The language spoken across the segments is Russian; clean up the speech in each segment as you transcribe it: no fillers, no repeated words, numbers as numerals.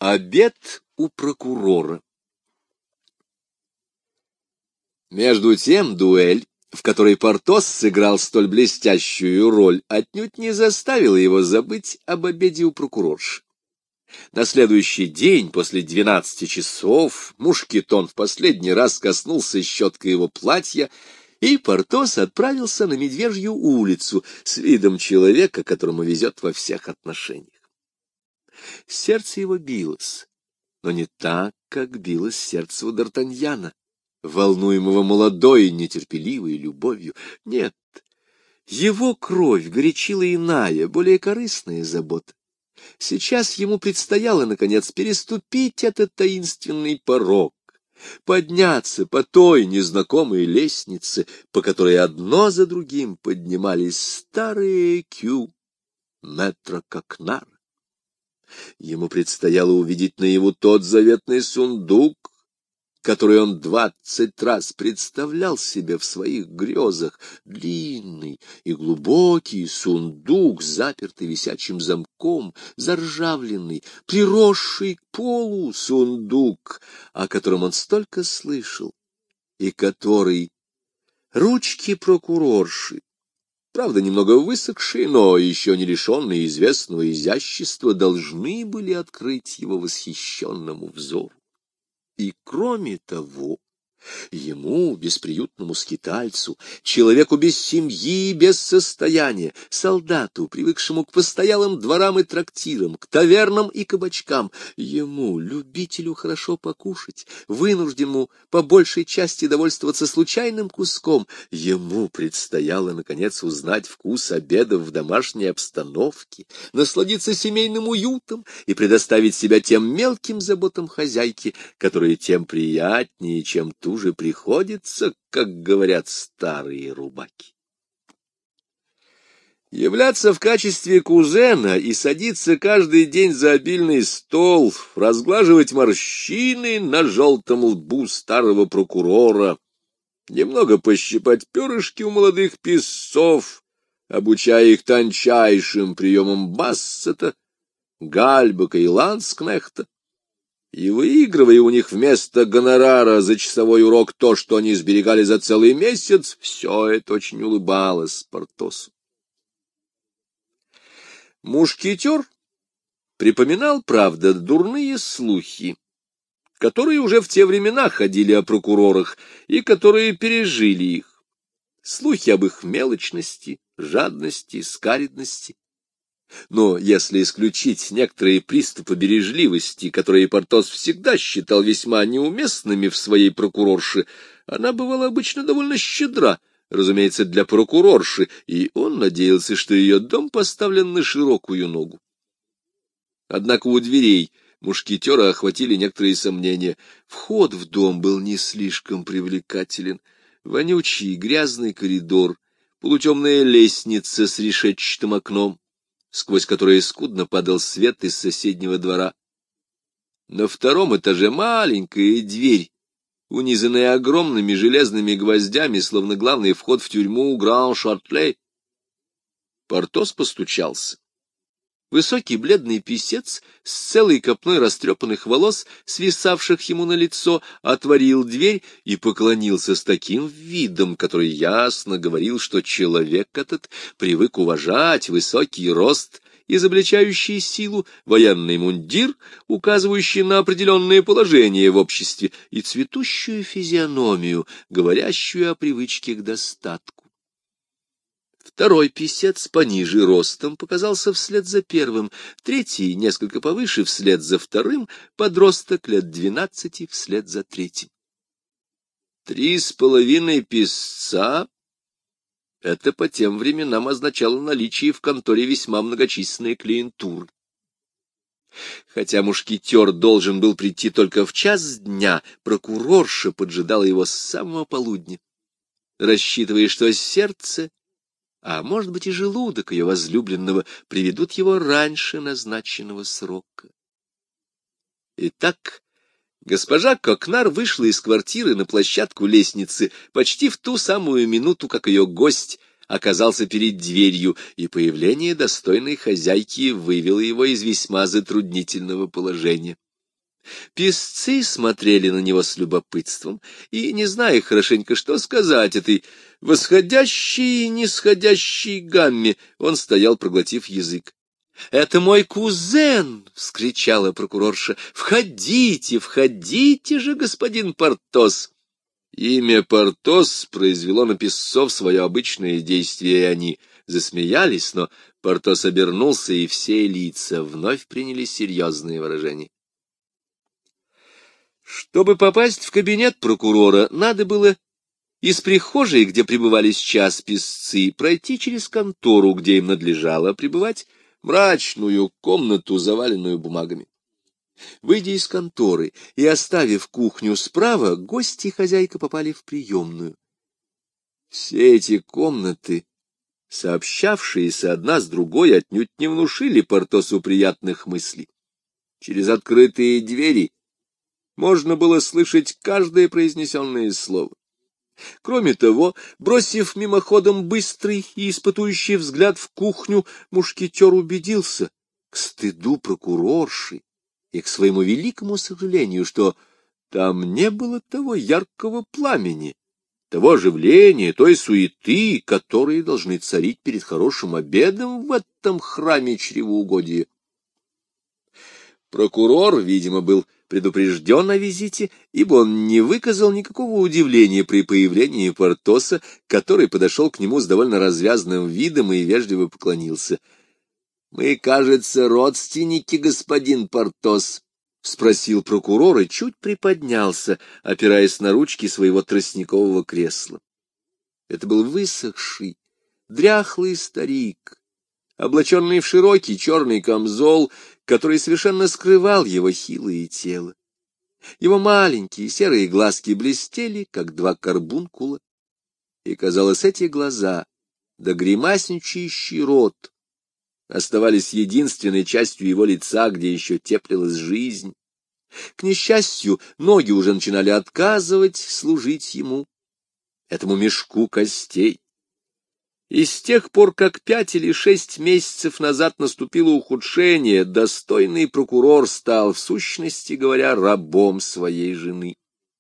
Обед у прокурора. Между тем дуэль, в которой Портос сыграл столь блестящую роль, отнюдь не заставила его забыть об обеде у прокурорши. На следующий день, после 12 часов, Мушкетон в последний раз коснулся щеткой его платья, и Портос отправился на Медвежью улицу с видом человека, которому везет во всех отношениях. Сердце его билось, но не так, как билось сердце у Д'Артаньяна, волнуемого молодой и нетерпеливой любовью. Нет, его кровь горячила иная, более корыстная забота. Сейчас ему предстояло, наконец, переступить этот таинственный порог, подняться по той незнакомой лестнице, по которой одно за другим поднимались старые кю мэтра Кокнара. Ему предстояло увидеть наяву тот заветный сундук, который он 20 раз представлял себе в своих грезах, длинный и глубокий сундук, запертый висячим замком, заржавленный, приросший к полу сундук, о котором он столько слышал, и который ручки прокурорши, правда, немного высохшие, но еще не лишенные известного изящества, должны были открыть его восхищенному взору. И кроме того, ему, бесприютному скитальцу, человеку без семьи и без состояния, солдату, привыкшему к постоялым дворам и трактирам, к тавернам и кабачкам, ему, любителю хорошо покушать, вынужденному по большей части довольствоваться случайным куском, ему предстояло, наконец, узнать вкус обедов в домашней обстановке, насладиться семейным уютом и предоставить себя тем мелким заботам хозяйки, которые тем приятнее, чем туже приходится, как говорят старые рубаки. Являться в качестве кузена и садиться каждый день за обильный стол, разглаживать морщины на желтом лбу старого прокурора, немного пощипать перышки у молодых писцов, обучая их тончайшим приемам Бассета, Гальбака и Ланскнехта, и выигрывая у них вместо гонорара за часовой урок то, что они сберегали за целый месяц, все это очень улыбалось Портосу. Мушкетер припоминал, правда, дурные слухи, которые уже в те времена ходили о прокурорах и которые пережили их. Слухи об их мелочности, жадности, скаредности. Но если исключить некоторые приступы бережливости, которые Портос всегда считал весьма неуместными в своей прокурорше, она бывала обычно довольно щедра, разумеется, для прокурорши, и он надеялся, что ее дом поставлен на широкую ногу. Однако у дверей мушкетера охватили некоторые сомнения. Вход в дом был не слишком привлекателен. Вонючий грязный коридор, полутемная лестница с решетчатым окном, сквозь которое скудно падал свет из соседнего двора. На втором этаже маленькая дверь, унизанная огромными железными гвоздями, словно главный вход в тюрьму Гран-Шартлей. Портос постучался. Высокий бледный писец с целой копной растрепанных волос, свисавших ему на лицо, отворил дверь и поклонился с таким видом, который ясно говорил, что человек этот привык уважать высокий рост, изобличающий силу, военный мундир, указывающий на определенное положение в обществе, и цветущую физиономию, говорящую о привычке к достатку. Второй писец пониже ростом показался вслед за первым, третий, несколько повыше, вслед за вторым, подросток лет 12 вслед за третьим. 3,5 писца — это по тем временам означало наличие в конторе весьма многочисленной клиентуры. Хотя мушкетер должен был прийти только в час дня, прокурорша поджидала его с самого полудня, рассчитывая, что сердце, а может быть и желудок ее возлюбленного, приведут его раньше назначенного срока. Итак, госпожа Кокнар вышла из квартиры на площадку лестницы почти в ту самую минуту, как ее гость оказался перед дверью, и появление достойной хозяйки вывело его из весьма затруднительного положения. Песцы смотрели на него с любопытством, и, не зная хорошенько, что сказать этой восходящей и нисходящей гамме, он стоял, проглотив язык. — Это мой кузен! — вскричала прокурорша. — Входите, входите же, господин Портос! Имя Портос произвело на песцов свое обычное действие, и они засмеялись, но Портос обернулся, и все лица вновь приняли серьезные выражения. Чтобы попасть в кабинет прокурора, надо было из прихожей, где пребывали сейчас песцы, пройти через контору, где им надлежало пребывать, мрачную комнату, заваленную бумагами. Выйдя из конторы и оставив кухню справа, гости и хозяйка попали в приемную. Все эти комнаты, сообщавшиеся одна с другой, отнюдь не внушили Портосу приятных мыслей. Через открытые двери можно было слышать каждое произнесенное слово. Кроме того, бросив мимоходом быстрый и испытующий взгляд в кухню, мушкетер убедился, к стыду прокурорши и к своему великому сожалению, что там не было того яркого пламени, того оживления, той суеты, которые должны царить перед хорошим обедом в этом храме чревоугодия. Прокурор, видимо, был предупрежден о визите, ибо он не выказал никакого удивления при появлении Портоса, который подошел к нему с довольно развязным видом и вежливо поклонился. — Мы, кажется, родственники, господин Портос, — спросил прокурор и чуть приподнялся, опираясь на ручки своего тростникового кресла. Это был высохший, дряхлый старик, облаченный в широкий черный камзол, который совершенно скрывал его хилое тело. Его маленькие серые глазки блестели, как два карбункула, и, казалось, эти глаза, да гримасничающий рот, оставались единственной частью его лица, где еще теплилась жизнь. К несчастью, ноги уже начинали отказывать служить ему, этому мешку костей. И с тех пор, как 5 или 6 месяцев назад наступило ухудшение, достойный прокурор стал, в сущности говоря, рабом своей жены.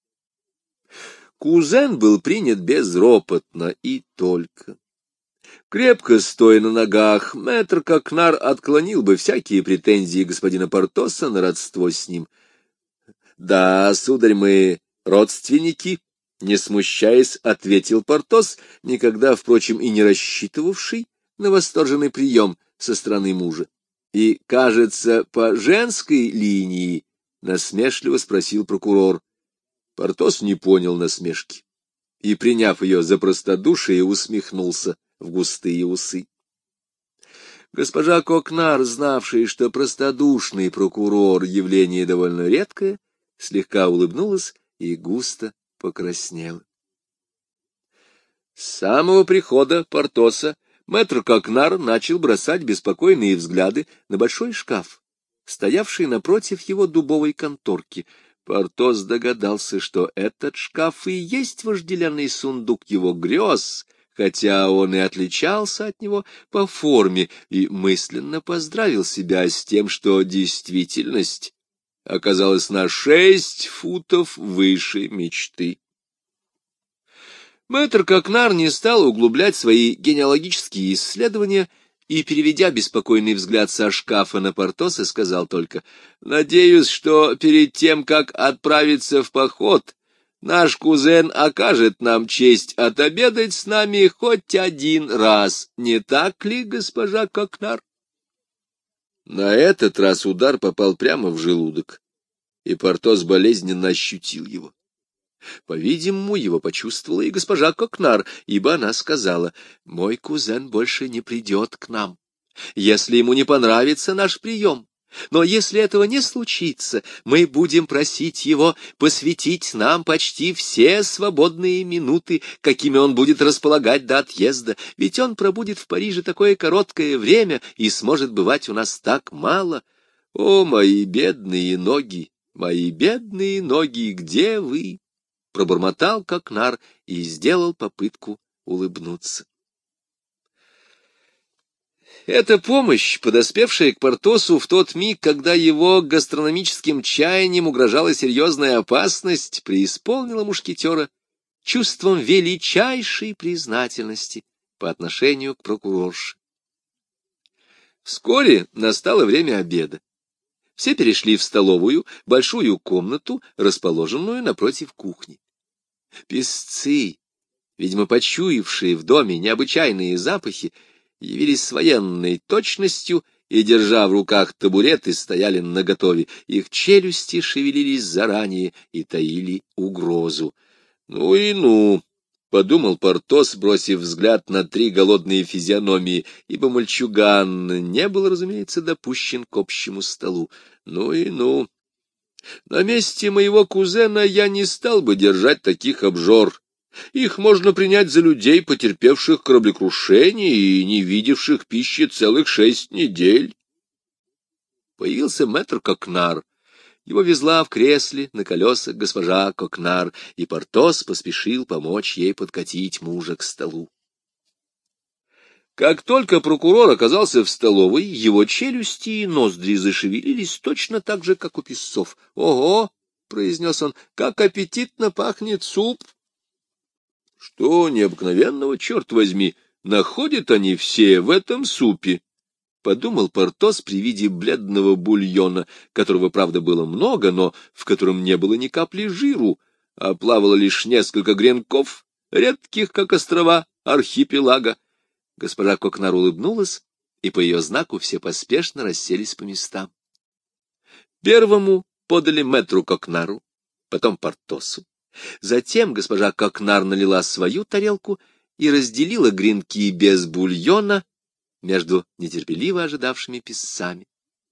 Кузен был принят безропотно и только. Крепко стоя на ногах, мэтр Кокнар отклонил бы всякие претензии господина Портоса на родство с ним. — Да, сударь, мы родственники, — не смущаясь, ответил Портос, никогда, впрочем, и не рассчитывавший на восторженный прием со стороны мужа. И, кажется, по женской линии, — насмешливо спросил прокурор. Портос не понял насмешки и, приняв ее за простодушие, усмехнулся в густые усы. Госпожа Кокнар, знавшая, что простодушный прокурор — явление довольно редкое, слегка улыбнулась и густо покраснела. С самого прихода Портоса мэтр Кокнар начал бросать беспокойные взгляды на большой шкаф, стоявший напротив его дубовой конторки. Портос догадался, что этот шкаф и есть вожделенный сундук его грез, хотя он и отличался от него по форме, и мысленно поздравил себя с тем, что действительность оказалась на 6 футов выше мечты. Мэтр Кокнар не стал углублять свои генеалогические исследования и, переведя беспокойный взгляд со шкафа на Портоса, сказал только: «Надеюсь, что перед тем, как отправиться в поход, наш кузен окажет нам честь отобедать с нами хоть один раз. Не так ли, госпожа Кокнар?» На этот раз удар попал прямо в желудок, и Портос болезненно ощутил его. По-видимому, его почувствовала и госпожа Кокнар, ибо она сказала: «Мой кузен больше не придет к нам, если ему не понравится наш прием. Но если этого не случится, мы будем просить его посвятить нам почти все свободные минуты, какими он будет располагать до отъезда, ведь он пробудет в Париже такое короткое время и сможет бывать у нас так мало. О, мои бедные ноги, где вы?» Пробормотал Кокнар и сделал попытку улыбнуться. Эта помощь, подоспевшая к Портосу в тот миг, когда его гастрономическим чаяниям угрожала серьезная опасность, преисполнила мушкетера чувством величайшей признательности по отношению к прокурорше. Вскоре настало время обеда. Все перешли в столовую, большую комнату, расположенную напротив кухни. Писцы, видимо, почуявшие в доме необычайные запахи, явились с военной точностью и, держа в руках табуреты, стояли наготове. Их челюсти шевелились заранее и таили угрозу. «Ну и ну!» — подумал Портос, бросив взгляд на три голодные физиономии, ибо мальчуган не был, разумеется, допущен к общему столу. «Ну и ну! На месте моего кузена я не стал бы держать таких обжор. Их можно принять за людей, потерпевших кораблекрушение и не видевших пищи целых 6 недель». Появился мэтр Кокнар. Его везла в кресле на колесах госпожа Кокнар, и Портос поспешил помочь ей подкатить мужа к столу. Как только прокурор оказался в столовой, его челюсти и ноздри зашевелились точно так же, как у писцов. «Ого!» — произнес он, — «как аппетитно пахнет суп!» Что необыкновенного, черт возьми, находят они все в этом супе? — подумал Портос при виде бледного бульона, которого, правда, было много, но в котором не было ни капли жиру, а плавало лишь несколько гренков, редких, как острова архипелага. Госпожа Кокнар улыбнулась, и по ее знаку все поспешно расселись по местам. Первому подали мэтру Кокнару, потом Портосу. Затем госпожа Кокнар налила свою тарелку и разделила гренки без бульона между нетерпеливо ожидавшими писцами.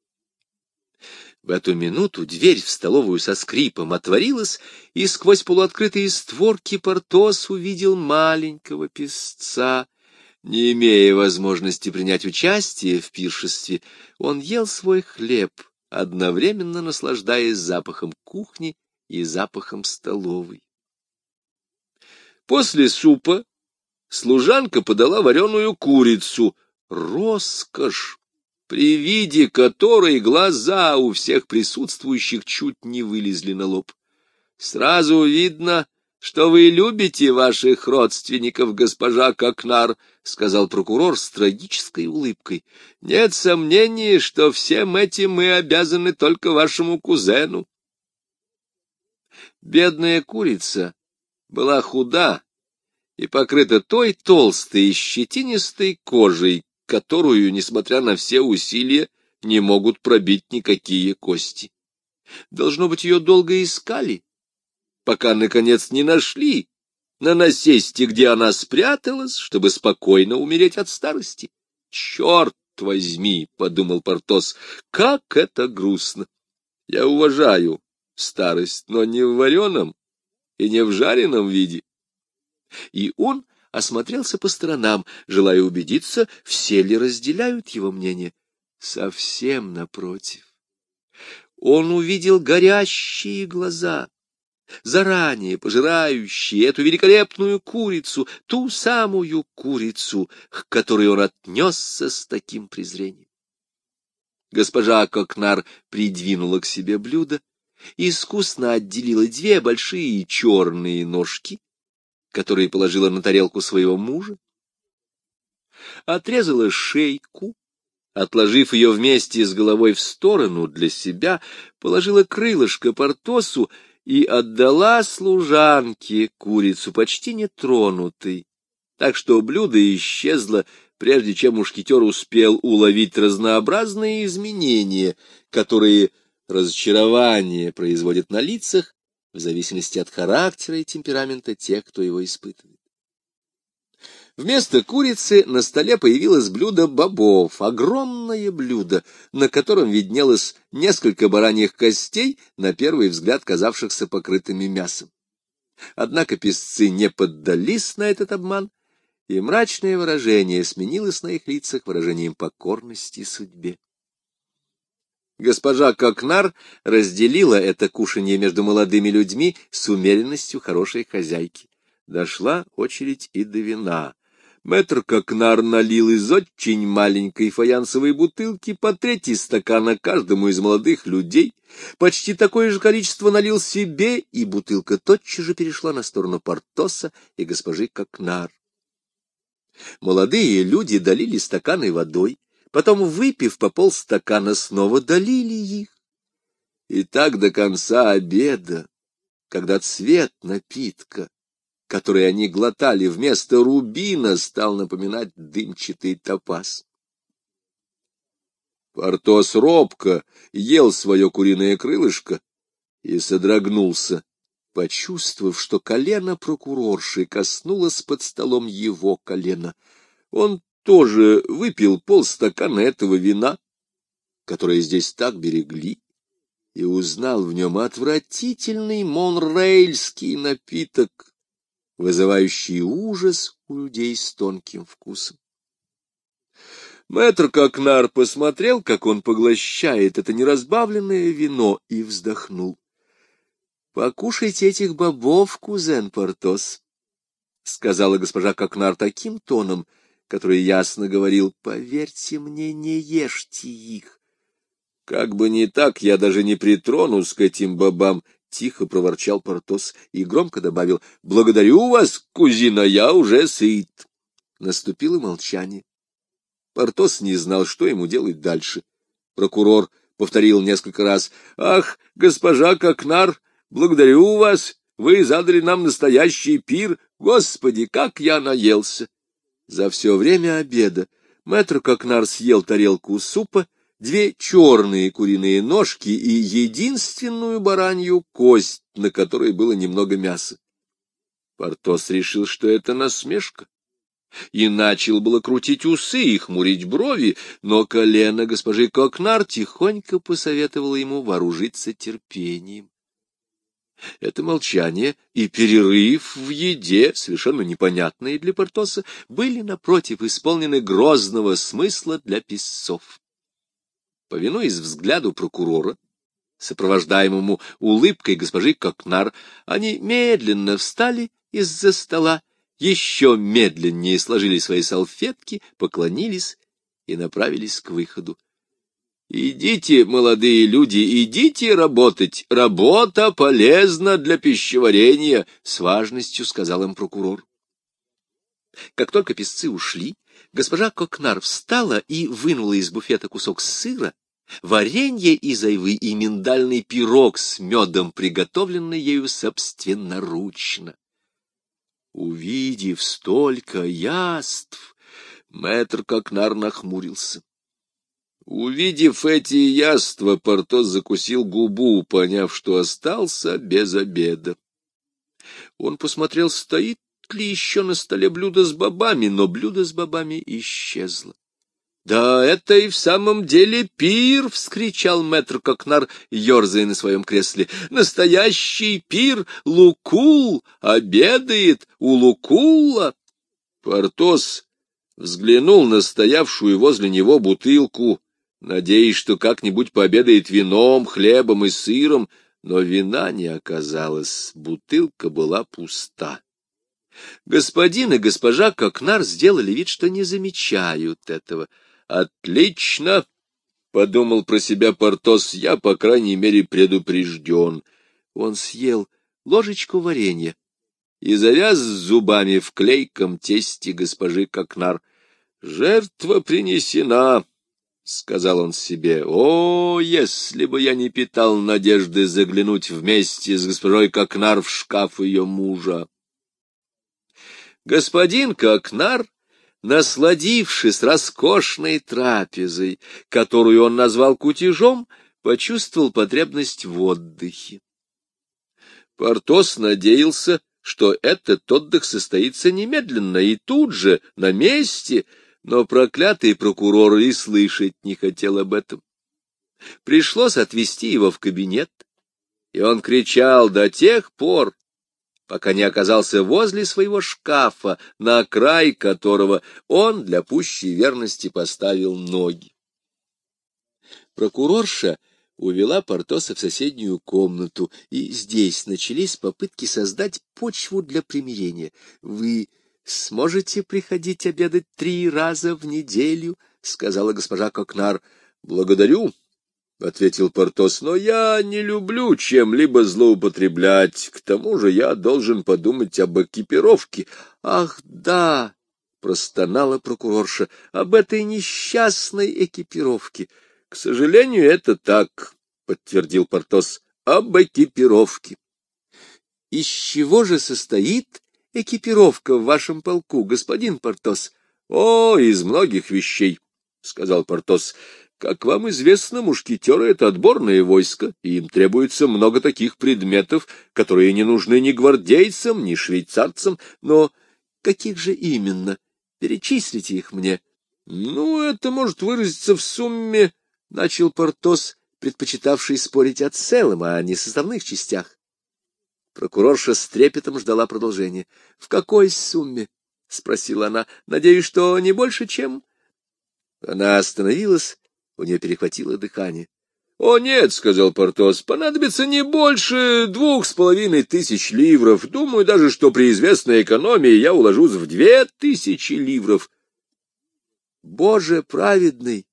В эту минуту дверь в столовую со скрипом отворилась, и сквозь полуоткрытые створки Портос увидел маленького писца. Не имея возможности принять участие в пиршестве, он ел свой хлеб, одновременно наслаждаясь запахом кухни и запахом столовой. После супа служанка подала вареную курицу. Роскошь, при виде которой глаза у всех присутствующих чуть не вылезли на лоб. «Сразу видно, что вы любите ваших родственников, госпожа Кокнар», — сказал прокурор с трагической улыбкой. «Нет сомнений, что всем этим мы обязаны только вашему кузену». Бедная курица была худа и покрыта той толстой и щетинистой кожей, которую, несмотря на все усилия, не могут пробить никакие кости. Должно быть, ее долго искали, пока, наконец, не нашли на насесте, где она спряталась, чтобы спокойно умереть от старости. «Черт возьми!» — подумал Портос, — «как это грустно! Я уважаю старость, но не в вареном и не в жареном виде». И он осмотрелся по сторонам, желая убедиться, все ли разделяют его мнение. Совсем напротив. Он увидел горящие глаза, заранее пожирающие эту великолепную курицу, ту самую курицу, к которой он отнесся с таким презрением. Госпожа Кокнар придвинула к себе блюдо и искусно отделила 2 большие черные ножки, которые положила на тарелку своего мужа, отрезала шейку, отложив ее вместе с головой в сторону для себя, положила крылышко Портосу и отдала служанке курицу почти нетронутой, так что блюдо исчезло, прежде чем мушкетер успел уловить разнообразные изменения, которые разочарование производит на лицах, в зависимости от характера и темперамента тех, кто его испытывает. Вместо курицы на столе появилось блюдо бобов, огромное блюдо, на котором виднелось несколько бараньих костей, на первый взгляд казавшихся покрытыми мясом. Однако писцы не поддались на этот обман, и мрачное выражение сменилось на их лицах выражением покорности судьбе. Госпожа Кокнар разделила это кушанье между молодыми людьми с умеренностью хорошей хозяйки. Дошла очередь и до вина. Мэтр Кокнар налил из очень маленькой фаянсовой бутылки по третий стакана каждому из молодых людей, почти такое же количество налил себе, и бутылка тотчас же перешла на сторону Портоса и госпожи Кокнар. Молодые люди долили стаканы водой, потом, выпив по полстакана, снова долили их. И так до конца обеда, когда цвет напитка, который они глотали вместо рубина, стал напоминать дымчатый топаз. Портос робко ел свое куриное крылышко и содрогнулся, почувствовав, что колено прокурорши коснулось под столом его колена. Он тоже выпил полстакана этого вина, которое здесь так берегли, и узнал в нем отвратительный монрейльский напиток, вызывающий ужас у людей с тонким вкусом. Мэтр Кокнар посмотрел, как он поглощает это неразбавленное вино, и вздохнул. — Покушайте этих бобов, кузен Портос, — сказала госпожа Кокнар таким тоном, который ясно говорил: — поверьте мне, не ешьте их. — Как бы не так, я даже не притронусь к этим бобам, — тихо проворчал Портос и громко добавил: — благодарю вас, кузина, я уже сыт. Наступило молчание. Портос не знал, что ему делать дальше. Прокурор повторил несколько раз: — Ах, госпожа Кокнар, благодарю вас, вы задали нам настоящий пир. Господи, как я наелся! За все время обеда мэтр Кокнар съел тарелку супа, 2 черные куриные ножки и единственную баранью кость, на которой было немного мяса. Портос решил, что это насмешка, и начал было крутить усы и хмурить брови, но колено госпожи Кокнар тихонько посоветовало ему вооружиться терпением. Это молчание и перерыв в еде, совершенно непонятные для Портоса, были, напротив, исполнены грозного смысла для писцов. Повинуясь взгляду прокурора, сопровождаемому улыбкой госпожи Кокнар, они медленно встали из-за стола, еще медленнее сложили свои салфетки, поклонились и направились к выходу. — Идите, молодые люди, идите работать. Работа полезна для пищеварения, — с важностью сказал им прокурор. Как только писцы ушли, госпожа Кокнар встала и вынула из буфета кусок сыра, варенье из айвы и миндальный пирог с медом, приготовленный ею собственноручно. Увидев столько яств, мэтр Кокнар нахмурился. Увидев эти яства, Портос закусил губу, поняв, что остался без обеда. Он посмотрел, стоит ли еще на столе блюдо с бобами, но блюдо с бобами исчезло. — Да это и в самом деле пир! — вскричал мэтр Кокнар, ерзая на своем кресле. — Настоящий пир! Лукул обедает у Лукула! Портос взглянул на стоявшую возле него бутылку, надеясь, что как-нибудь пообедает вином, хлебом и сыром, но вина не оказалось, бутылка была пуста. Господин и госпожа Кокнар сделали вид, что не замечают этого. «Отлично!» — подумал про себя Портос, — я, по крайней мере, предупрежден. Он съел ложечку варенья и завяз зубами в клейком тесте госпожи Кокнар. «Жертва принесена!» — сказал он себе. — О, если бы я не питал надежды заглянуть вместе с госпожой Кокнар в шкаф ее мужа. Господин Кокнар, насладившись роскошной трапезой, которую он назвал кутежом, почувствовал потребность в отдыхе. Портос надеялся, что этот отдых состоится немедленно и тут же, на месте, но проклятый прокурор и слышать не хотел об этом. Пришлось отвезти его в кабинет, и он кричал до тех пор, пока не оказался возле своего шкафа, на край которого он для пущей верности поставил ноги. Прокурорша увела Портоса в соседнюю комнату, и здесь начались попытки создать почву для примирения. — Вы сможете приходить обедать 3 раза в неделю, — сказала госпожа Кокнар. — Благодарю, — ответил Портос, — но я не люблю чем-либо злоупотреблять. К тому же я должен подумать об экипировке. — Ах, да, — простонала прокурорша, — об этой несчастной экипировке. — К сожалению, это так, — подтвердил Портос, — об экипировке. — Из чего же состоит экипировка в вашем полку, господин Портос? — О, из многих вещей, — сказал Портос. — Как вам известно, мушкетеры — это отборное войско, и им требуется много таких предметов, которые не нужны ни гвардейцам, ни швейцарцам. Но каких же именно? Перечислите их мне. — Ну, это может выразиться в сумме, — начал Портос, предпочитавший спорить о целом, а не составных частях. Прокурорша с трепетом ждала продолжения. — В какой сумме? — спросила она. — Надеюсь, что не больше, чем... Она остановилась, у нее перехватило дыхание. — О, нет, — сказал Портос, — понадобится не больше 2500 ливров. Думаю даже, что при известной экономии я уложусь в 2000 ливров. — Боже праведный!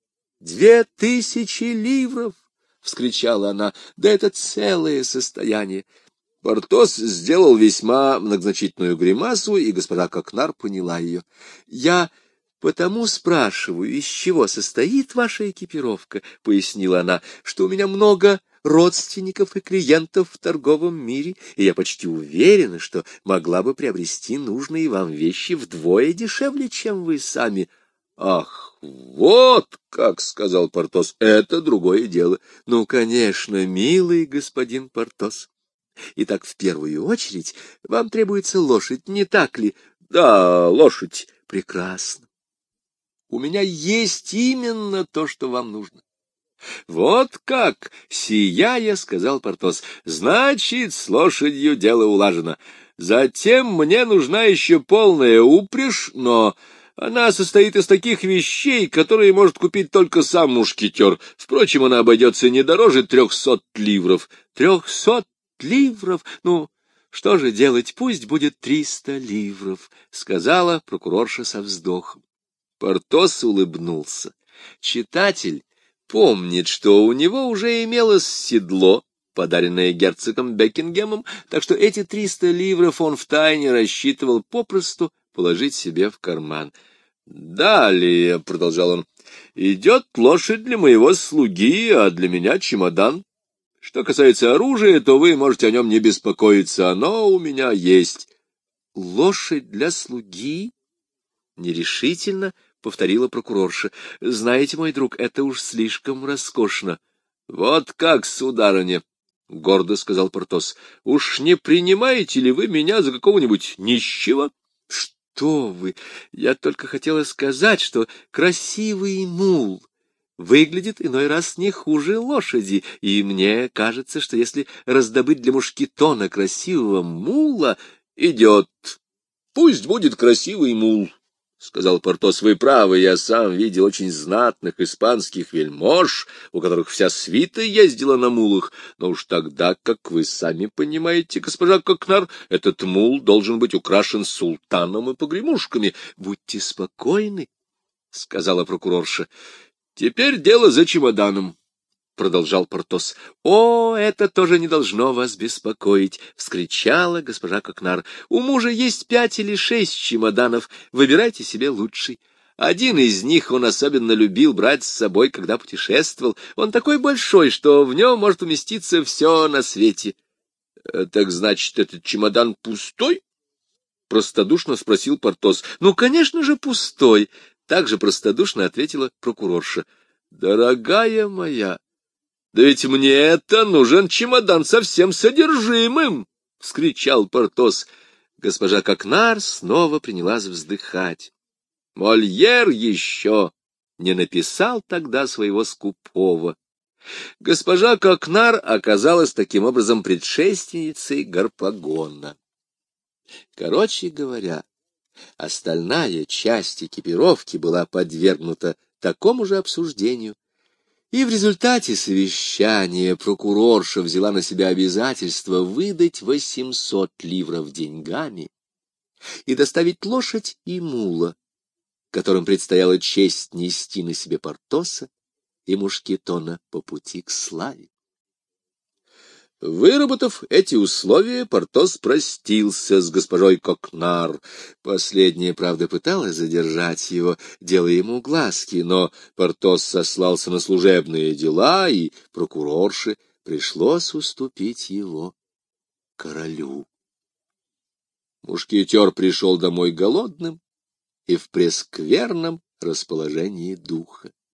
2000 ливров! — вскричала она. — Да это целое состояние! Портос сделал весьма многозначительную гримасу, и госпожа Кокнар поняла ее. — Я потому спрашиваю, из чего состоит ваша экипировка, — пояснила она, — что у меня много родственников и клиентов в торговом мире, и я почти уверена, что могла бы приобрести нужные вам вещи вдвое дешевле, чем вы сами. — Ах, вот как, — сказал Портос, — это другое дело. — Ну, конечно, милый господин Портос. Итак, в первую очередь вам требуется лошадь, не так ли? — Да, лошадь. — Прекрасно. У меня есть именно то, что вам нужно. — Вот как, — сияя, сказал Портос, — значит, с лошадью дело улажено. Затем мне нужна еще полная упряжь, но она состоит из таких вещей, которые может купить только сам мушкетер. Впрочем, она обойдется не дороже 300 ливров. 300 ливров? Ну, что же делать? Пусть будет 300 ливров, — сказала прокурорша со вздохом. Портос улыбнулся. Читатель помнит, что у него уже имелось седло, подаренное герцогом Бекингемом, так что эти 300 ливров он втайне рассчитывал попросту положить себе в карман. «Далее», — продолжал он, — «идет лошадь для моего слуги, а для меня чемодан. Что касается оружия, то вы можете о нем не беспокоиться, оно у меня есть». «Лошадь для слуги?» — нерешительно повторила прокурорша. — Знаете, мой друг, это уж слишком роскошно. — Вот как, сударыня, — гордо сказал Портос, — уж не принимаете ли вы меня за какого-нибудь нищего? — Что вы! Я только хотела сказать, что красивый мул выглядит иной раз не хуже лошади, и мне кажется, что если раздобыть для мушкетона красивого мула... — Идет. Пусть будет красивый мул, — сказал Портос. — Вы правы, я сам видел очень знатных испанских вельмож, у которых вся свита ездила на мулах, но уж тогда, как вы сами понимаете, госпожа Кокнар, этот мул должен быть украшен султаном и погремушками. — Будьте спокойны, — сказала прокурорша. — Теперь дело за чемоданом, — продолжал Портос. — О, это тоже не должно вас беспокоить, — вскричала госпожа Кокнар. — У мужа есть 5 или 6 чемоданов, выбирайте себе лучший. Один из них он особенно любил брать с собой, когда путешествовал. Он такой большой, что в нем может уместиться все на свете. — Так значит, этот чемодан пустой? — простодушно спросил Портос. — Ну, конечно же, пустой, — также простодушно ответила прокурорша. — Дорогая моя! — Да ведь мне-то нужен чемодан со всем содержимым! — вскричал Портос. Госпожа Кокнар снова принялась вздыхать. Мольер еще не написал тогда своего скупого. Госпожа Кокнар оказалась таким образом предшественницей Гарпагона. Короче говоря, остальная часть экипировки была подвергнута такому же обсуждению, и в результате совещания прокурорша взяла на себя обязательство выдать 800 ливров деньгами, и доставить лошадь и мула, которым предстояло честь нести на себе Портоса и Мушкетона по пути к славе. Выработав эти условия, Портос простился с госпожой Кокнар. Последняя, правда, пыталась задержать его, делая ему глазки, но Портос сослался на служебные дела, и прокурорше пришлось уступить его королю. Мушкетер пришел домой голодным и в прескверном расположении духа.